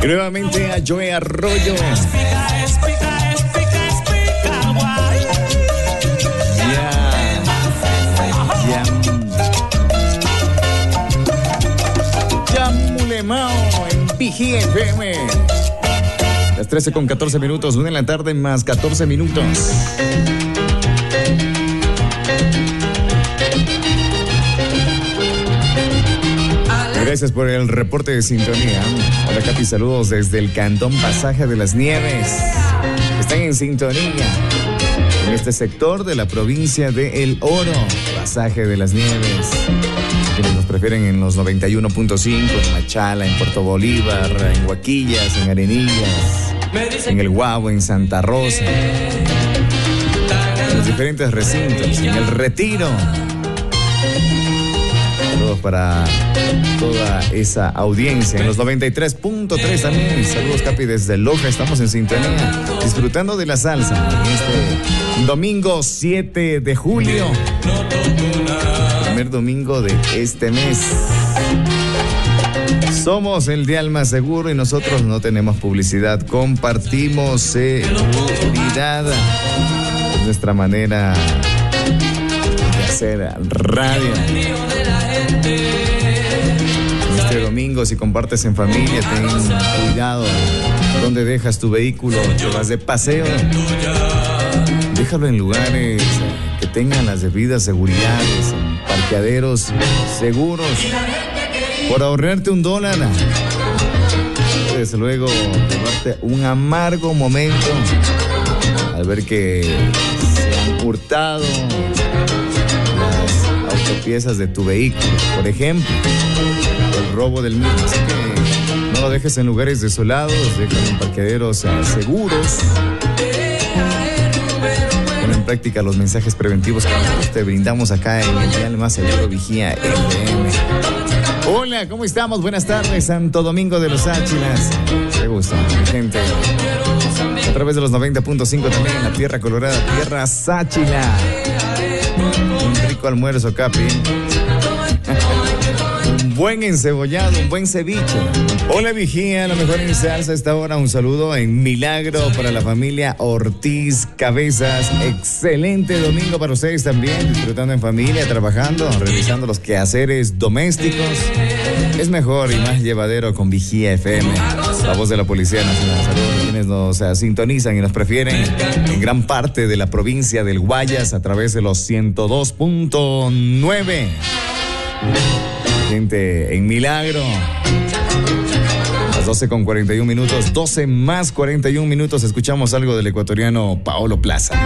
Y nuevamente a Joe Arroyo. Yamulemao en Vigía FM. Las 13:14, 1 de la tarde más 14 minutos. Gracias por el reporte de sintonía. Hola, Capi, saludos desde el Cantón Pasaje de las Nieves. Están en sintonía en este sector de la provincia de El Oro, Pasaje de las Nieves. Quienes nos prefieren en los 91.5, en Machala, en Puerto Bolívar, en Huaquillas, en Arenillas, en El Guabo, en Santa Rosa, en los diferentes recintos, en El Retiro. Saludos para toda esa audiencia. En los 93.3 también. Saludos, Capi, desde Loja. Estamos en sintonía, disfrutando de la salsa en este domingo 7 de julio. Primer domingo de este mes. Somos el dial más seguro y nosotros no tenemos publicidad. Compartimos seguridad. Es nuestra manera de hacer radio. Este domingo, si compartes en familia, ten cuidado donde dejas tu vehículo. Te vas de paseo, déjalo en lugares que tengan las debidas seguridades, en parqueaderos seguros. Por ahorrarte $1, puedes luego llevarte un amargo momento al ver que se han hurtado las autopiezas de tu vehículo, por ejemplo, el robo del mismo. Así que no lo dejes en lugares desolados, déjalo en parqueaderos seguros. Pon en práctica los mensajes preventivos que nosotros te brindamos acá en el dial más seguro Vigía FM. Hola, ¿cómo estamos? Buenas tardes, Santo Domingo de los Áchilas. Qué gusto, gente. A través de los 90.5 también en la Tierra Colorada, Tierra Sáchila. Un rico almuerzo, Capi. Un buen encebollado, un buen ceviche. Hola, Vigía, lo mejor en salsa a esta hora. Un saludo en Milagro para la familia Ortiz Cabezas. Excelente domingo para ustedes también, disfrutando en familia, trabajando, realizando los quehaceres domésticos. Es mejor y más llevadero con Vigía FM, la voz de la Policía Nacional. Saludos a quienes nos sintonizan y nos prefieren en gran parte de la provincia del Guayas a través de los 102.9. Gente en Milagro. Las 12:41, 12 más 41 minutos. Escuchamos algo del ecuatoriano Paolo Plaza.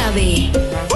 Enclave.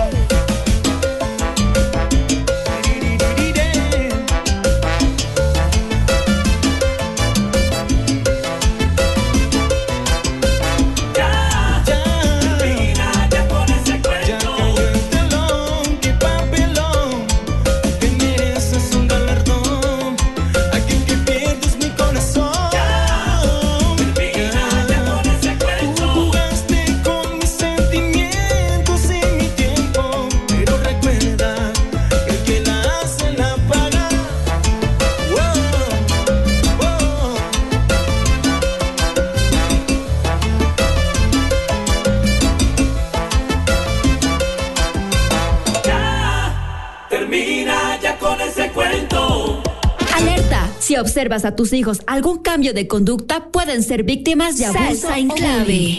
Si observas a tus hijos algún cambio de conducta, pueden ser víctimas de abuso. Salsa Enclave.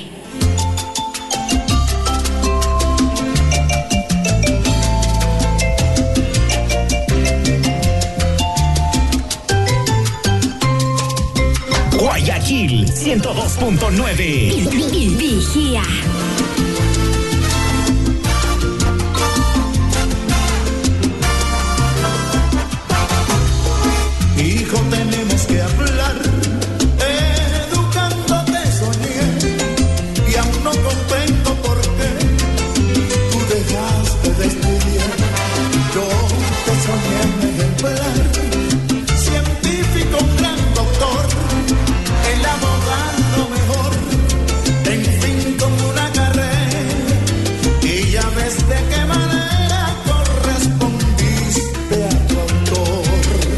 Guayaquil 102.9. Vigía. Hijo, tenemos que hablar, educándote soñé, y aún no comprendo por qué tú dejaste de estudiar. Yo te soñé en ejemplar, científico, un gran doctor, el abogado mejor, en fin con una carrera, y ya ves de qué manera correspondiste a tu autor.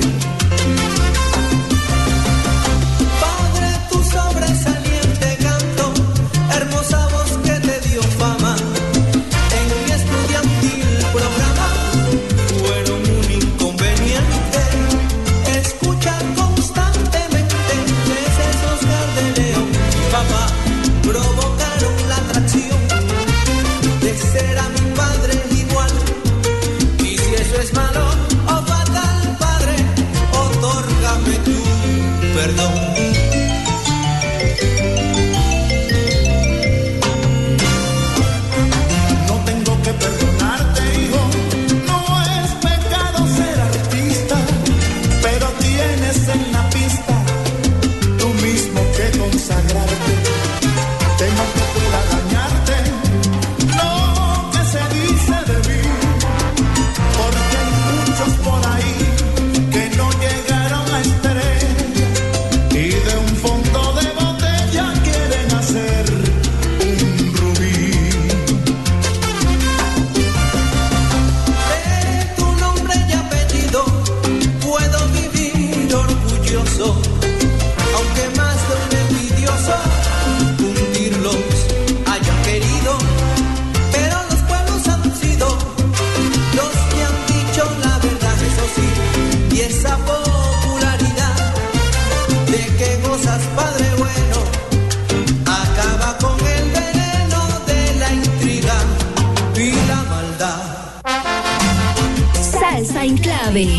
Enclave.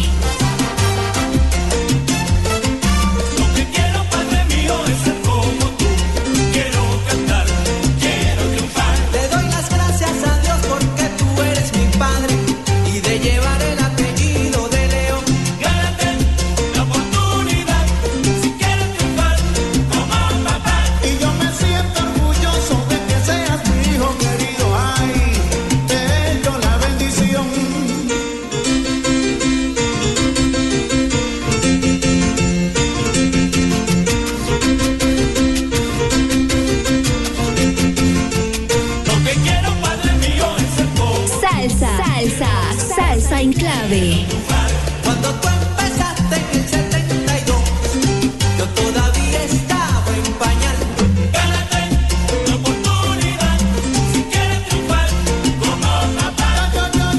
Salsa Enclave. Cuando tú empezaste en el 72, yo todavía estaba en pañal. Gánate la oportunidad, si quieres triunfar como papá.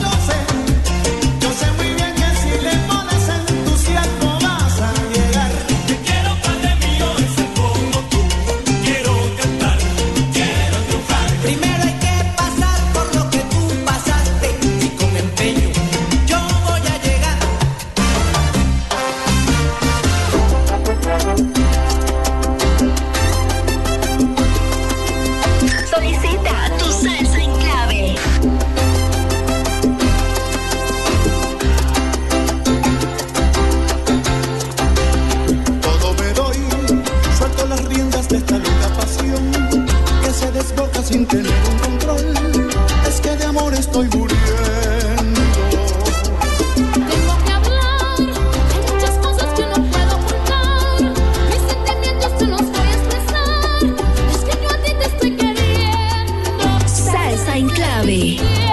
Yo sé muy bien que si le pones entusiasmo vas a llegar. Te quiero, padre mío, ser como tú. Quiero cantar, quiero triunfar. Primero hay que pasar por lo que tú pasaste y con empeño yo voy a llegar. sin tener un control. Es que de amor estoy muriendo. Tengo que hablar, hay muchas cosas que no puedo ocultar. Mis sentimientos te los voy a expresar. Es que yo a ti te estoy queriendo. Salsa en clave.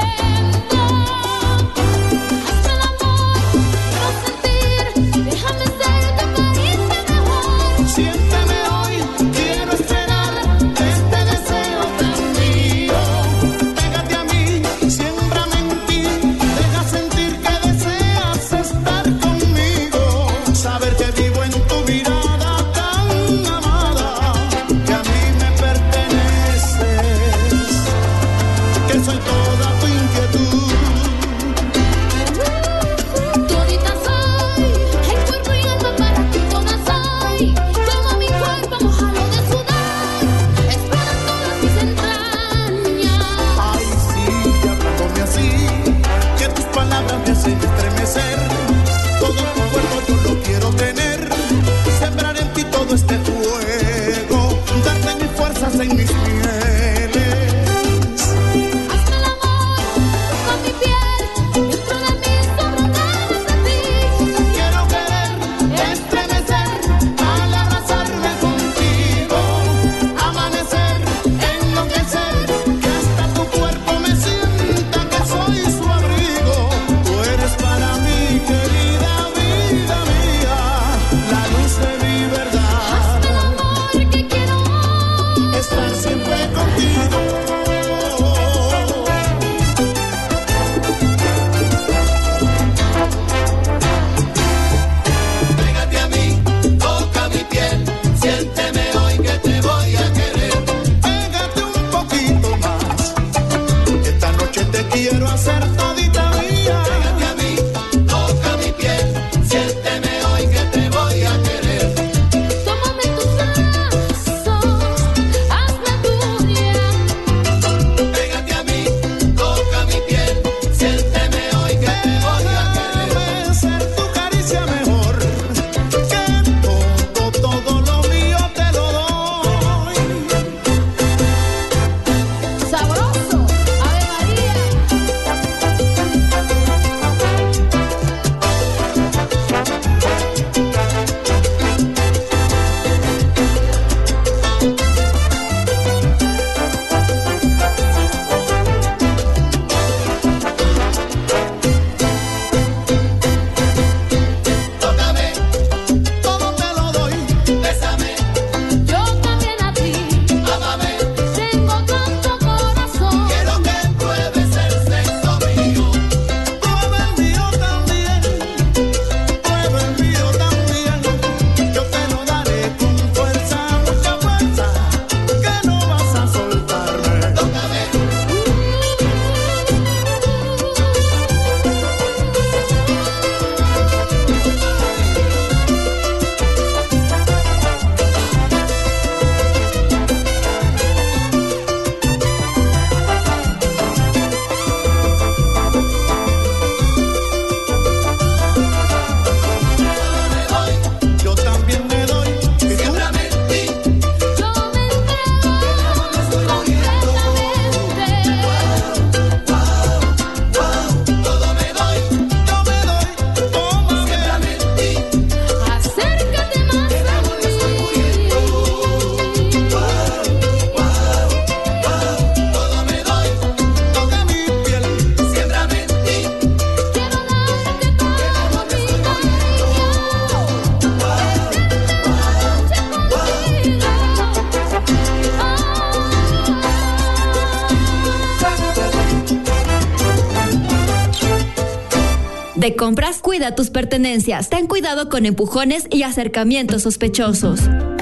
De compras, cuida tus pertenencias. Ten cuidado con empujones y acercamientos sospechosos.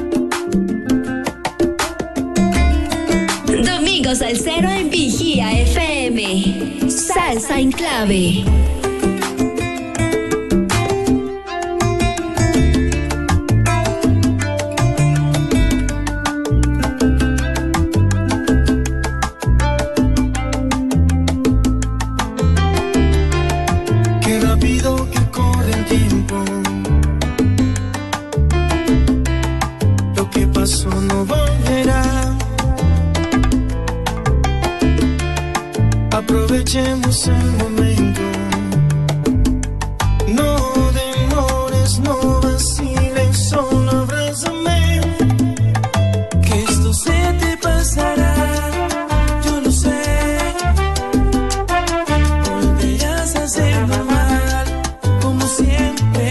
Domingo Salsero en Vigía FM. Salsa en clave. aprovechemos el momento. No demores, no vaciles, solo abrázame. Que esto se te pasará, yo lo sé. Volverás a ser normal, como siempre.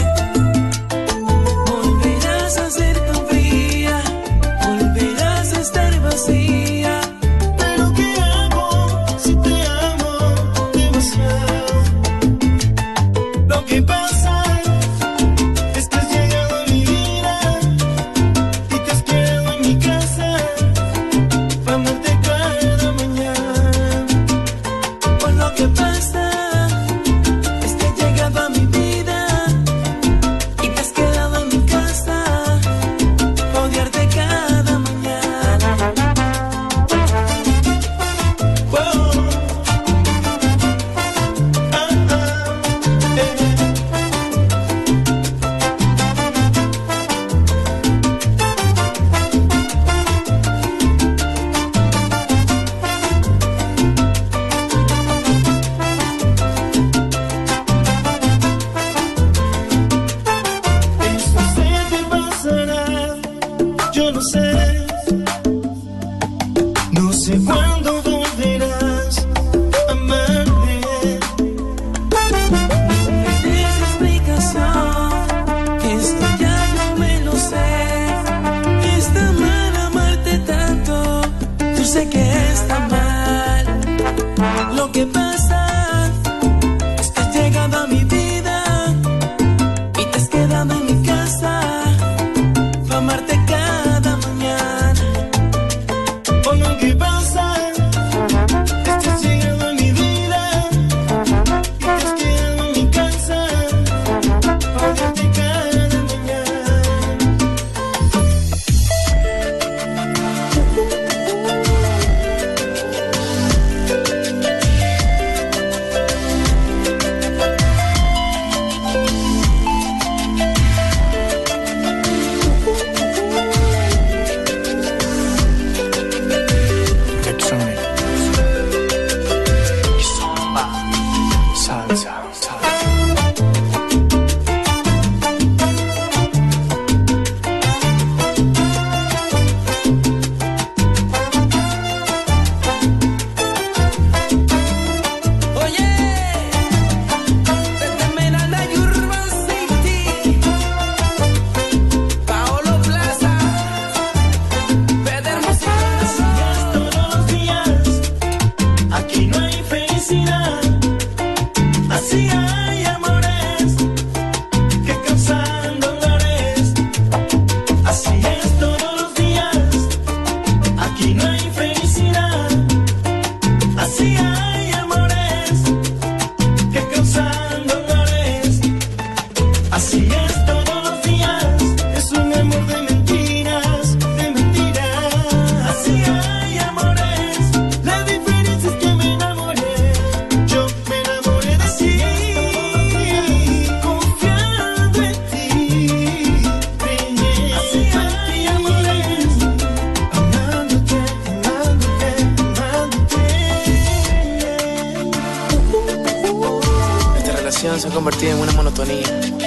Volverás a ser tan fría, volverás a estar vacía. Pero ¿qué hago si te amo demasiado? Lo que pasa es que has llegado a mi vida y te has quedado en mi casa para amarte cada mañana. Pues lo que pasa es que has llegado a mi vida y te has quedado en mi casa para odiarte cada mañana. Wow. Eso se te pasará, yo lo sé. No sé cuándo volverás a amarme. No me des explicación, que esto ya no me lo sé. Está mal amarte tanto, yo sé que está mal. Lo que pasa es que has llegado a mi vida y te has quedado en mi casa para amarte cada mañana. O lo que pasa es que has llegado a mi vida y te has quedado en mi casa para odiarte cada mañana. Oye, desde Esmeralda y Urban City, Paolo Plaza, Peder Música. Todos los días, aquí no hay felicidad. Así hay amores que causan dolores. Así es todos los días, aquí no hay felicidad. Así hay amores que causan dolores. Así es todos los días, es un amor de mentiras, de mentiras. Así hay amores, la diferencia es que me enamoré. Yo me enamoré de ti, confiando en ti. Así hay amores, amándote, amándote, amándote. Esta relación se ha convertido en una monotonía.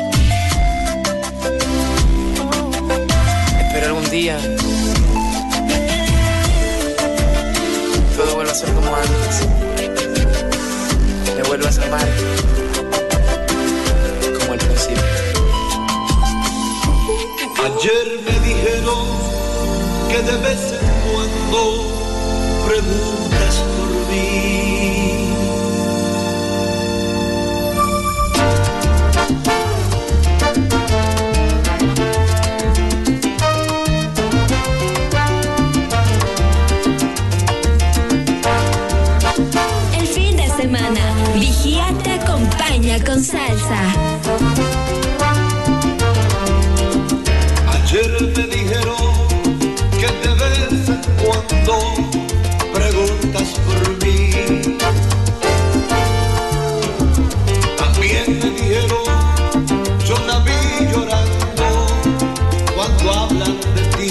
Espero algún día todo vuelva a ser como antes. Me vuelvas a amar como al principio. Ayer me dijeron que de vez en cuando preguntas por mí. El fin de semana, Vigía te acompaña con salsa. Ayer me dijeron que de vez en cuando preguntas por mí. También me dijeron, yo la vi llorando cuando hablan de ti.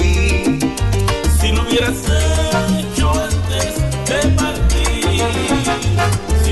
Si no hubieras hecho antes de partir,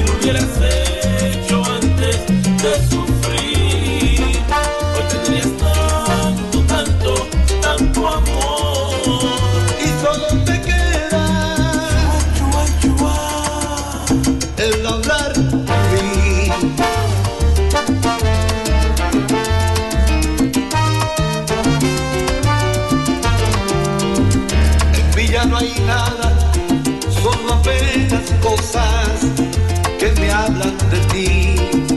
buenas cosas que me hablan de ti.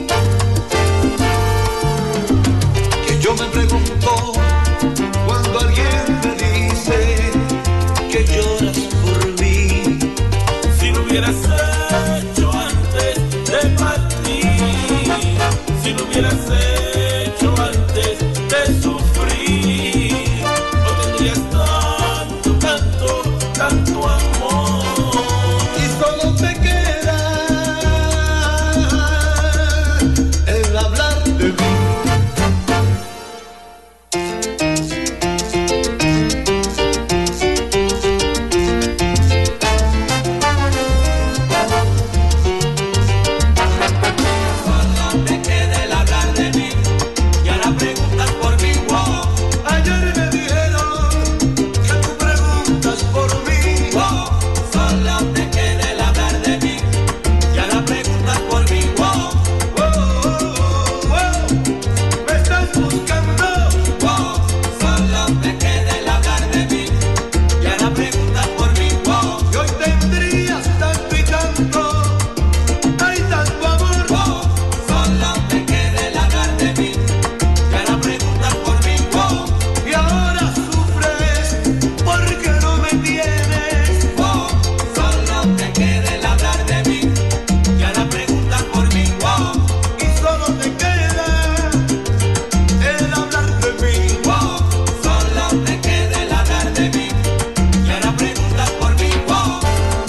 Que yo me pregunto cuando alguien me dice que lloras por mí. Si lo hubieras hecho antes de partir, si lo hubieras hecho antes de sufrir, no tendrías tanto amor. Y solo te queda el hablar de mí. Solo te queda el hablar de mí y ahora preguntas por mí. Wow, Ayer me dijeron que tú preguntas por mí. wow. Solo te queda el hablar de mí y ahora preguntas por mí. Wow, Me estás buscando. wow. Solo te queda el hablar de mí y ahora preguntas por mí. Wow, Y hoy tendrías tanto y tanto. Hay tanto amor. wow. Solo te queda el hablar de mí y ahora preguntas por mí. Wow, Y ahora sufres porque no me tienes. wow. Solo te queda el hablar de mí y ahora preguntas por mí. Wow, Y solo te queda el hablar de mí. wow. Solo te queda el hablar de mí y ahora preguntas por mí. Wow,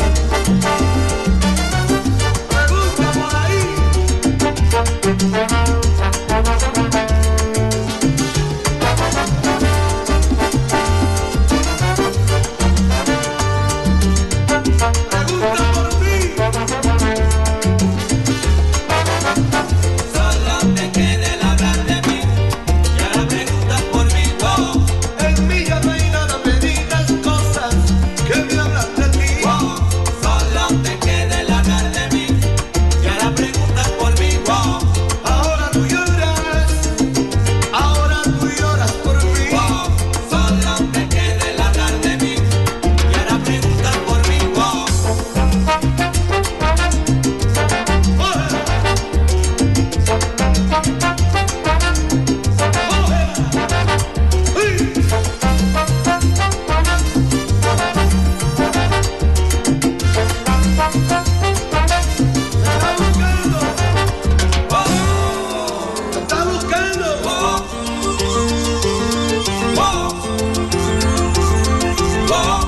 Pregunta por ahí. Pregunta por mí. solo te queda el hablar de mí y ahora preguntas por mí. Wow, En mí ya no hay nada, me digas cosas que me hablan de ti. wow. Solo te queda el hablar de mí y ahora preguntas por mí. Wow, Ahora tú lloras por mí. wow. Solo te queda el hablar de mí y ahora preguntas por mí. Wow, Me está buscando. wow, wow, wow,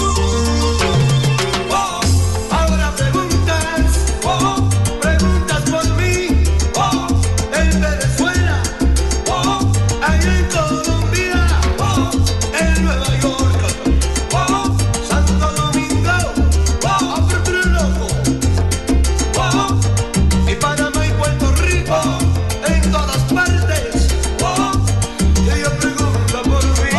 wow, Ahora preguntas por mí. wow, En Venezuela, wow, allá en Colombia, en Nueva York, wow, Santo Domingo, Loco, wow, y Panamá y Puerto Rico, en todas partes. wow. Y ella pregunta por mí.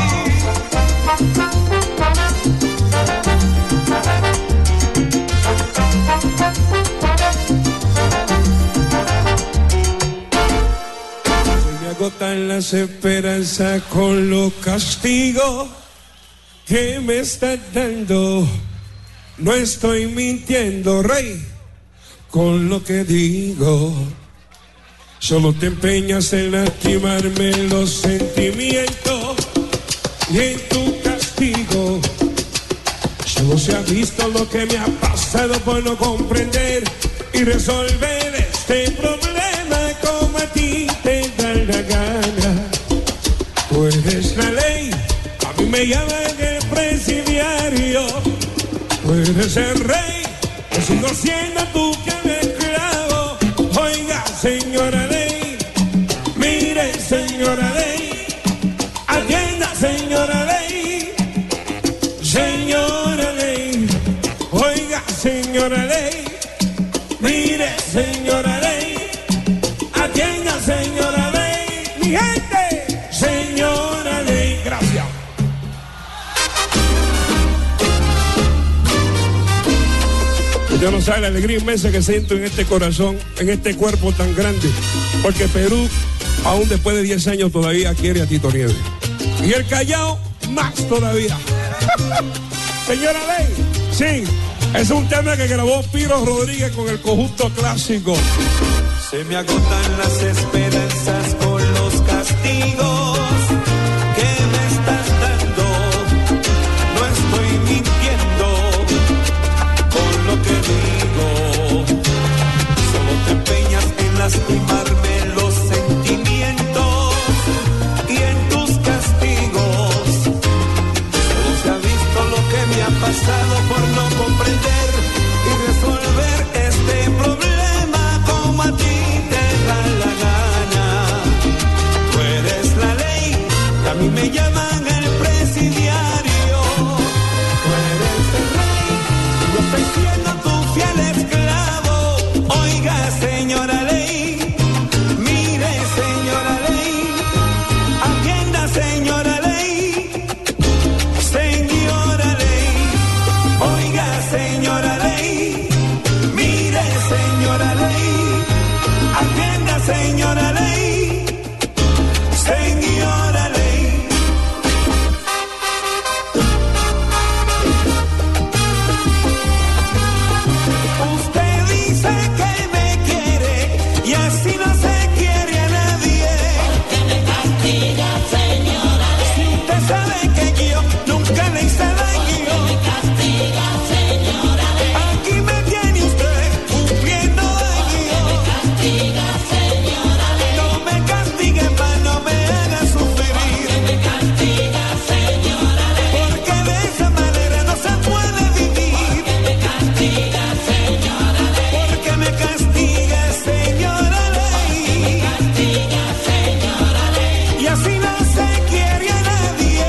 Se me agotan las esperanzas con los castigos que me estás dando. No estoy mintiendo, rey, con lo que digo. Solo te empeñas en lastimarme los sentimientos y en tu castigo. Solo se ha visto lo que me ha pasado por no comprender y resolver este problema como a ti te da la gana. Tú eres la ley, a mí me llaman el presidiario. Tú eres el rey, yo sigo siendo tu esclavo. Oiga, señora ley, mire, señora ley, atienda, señora ley, señora ley, oiga, señora ley, mire, señora ley, atienda, señora ley, mi gente, señora ley, gracias. Yo no sabe la alegría inmensa que siento en este corazón, en este cuerpo tan grande, porque Perú, aún después de 10 años, todavía quiere a Tito Nieves. Y el Callao, más todavía. Señora Ley, sí, Es un tema que grabó Piro Rodríguez con el conjunto clásico. Se me agotan las esperanzas con los castigos que me estás dando. No estoy mintiendo con lo que digo. Solo te empeñas en lastimarme los sentimientos y en tus castigos. Solo se ha visto lo que me ha pasado por no comprender y resolver este problema como a ti te da la gana. Tú eres la ley, y a mí me llaman el presidiario. Tú eres el rey, y yo estoy siendo tu fiel esclavo. Oiga, señora ley, mire, señora ley, atienda, señora ley, señora ley. Oiga, señora ley, mire, señora ley, atienda, señora ley, señora ley. Usted dice que me quiere y así no se quiere a nadie. ¿Por qué me castiga, señora ley? Si usted sabe que yo nunca le hice daño. Aquí me tiene usted cumpliendo daño. No me castigue, pa' no me haga sufrir. Porque de esa manera no se puede vivir. Porque me castiga, señora ley. Y así no se quiere a nadie.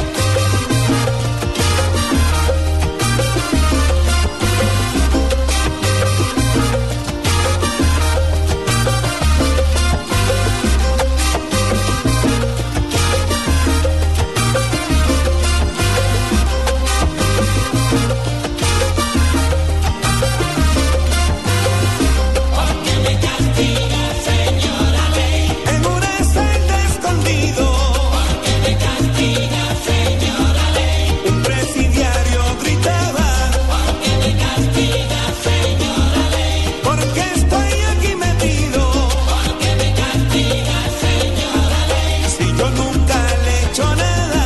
En una celda escondido, un presidiario gritaba, porque estoy aquí metido, si yo nunca le he hecho nada,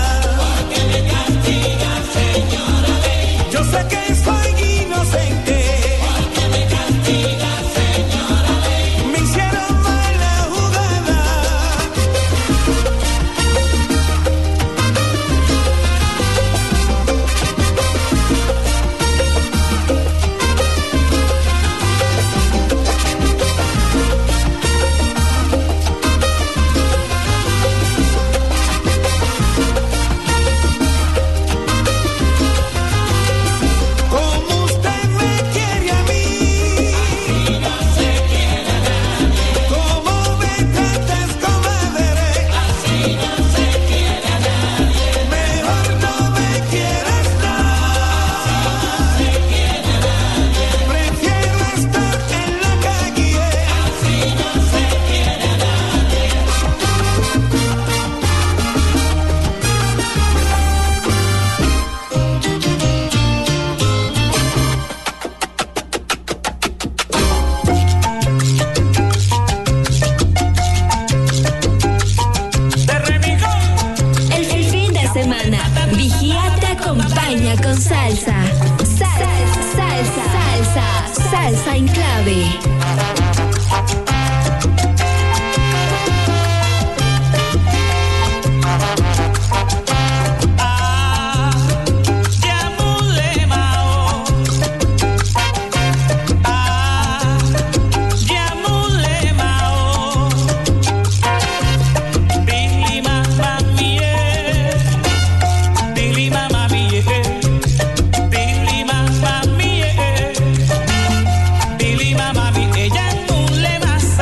yo sé que soy inocente, me hicieron mala jugada. Como usted me quiere a mí, como me tratas, comadre, mejor no me quieras dar. Prefiero estar en la calle. El fin de semana, Vigía te acompaña con salsa. Salsa en clave. Ella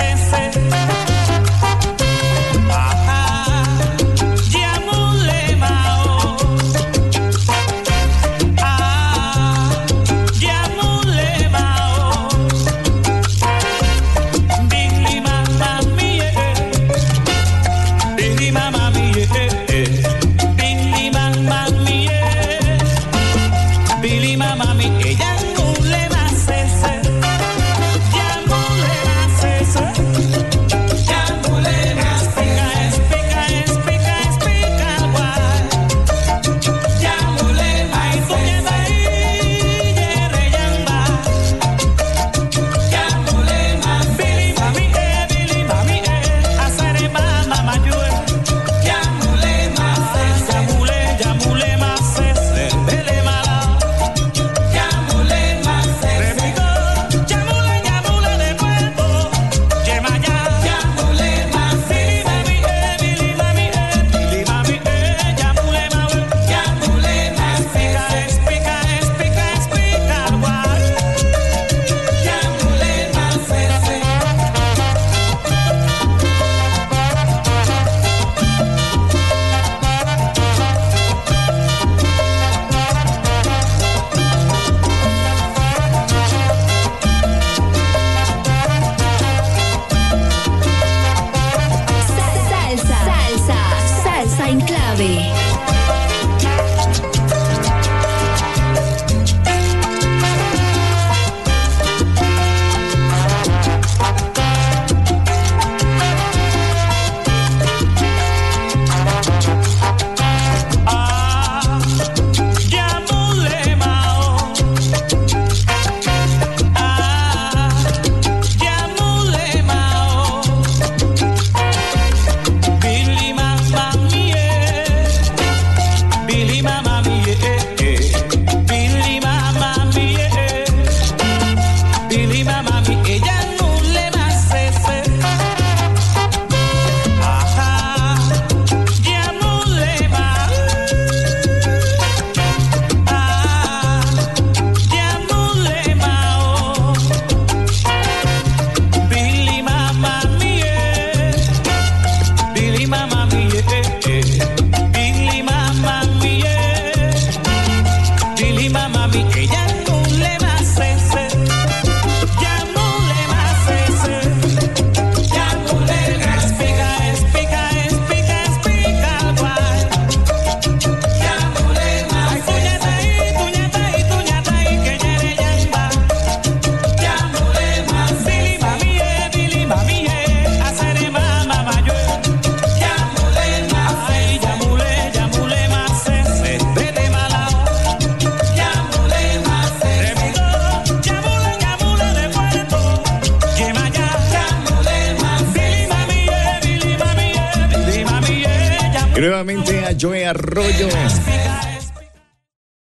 Nuevamente a Joey Arroyo.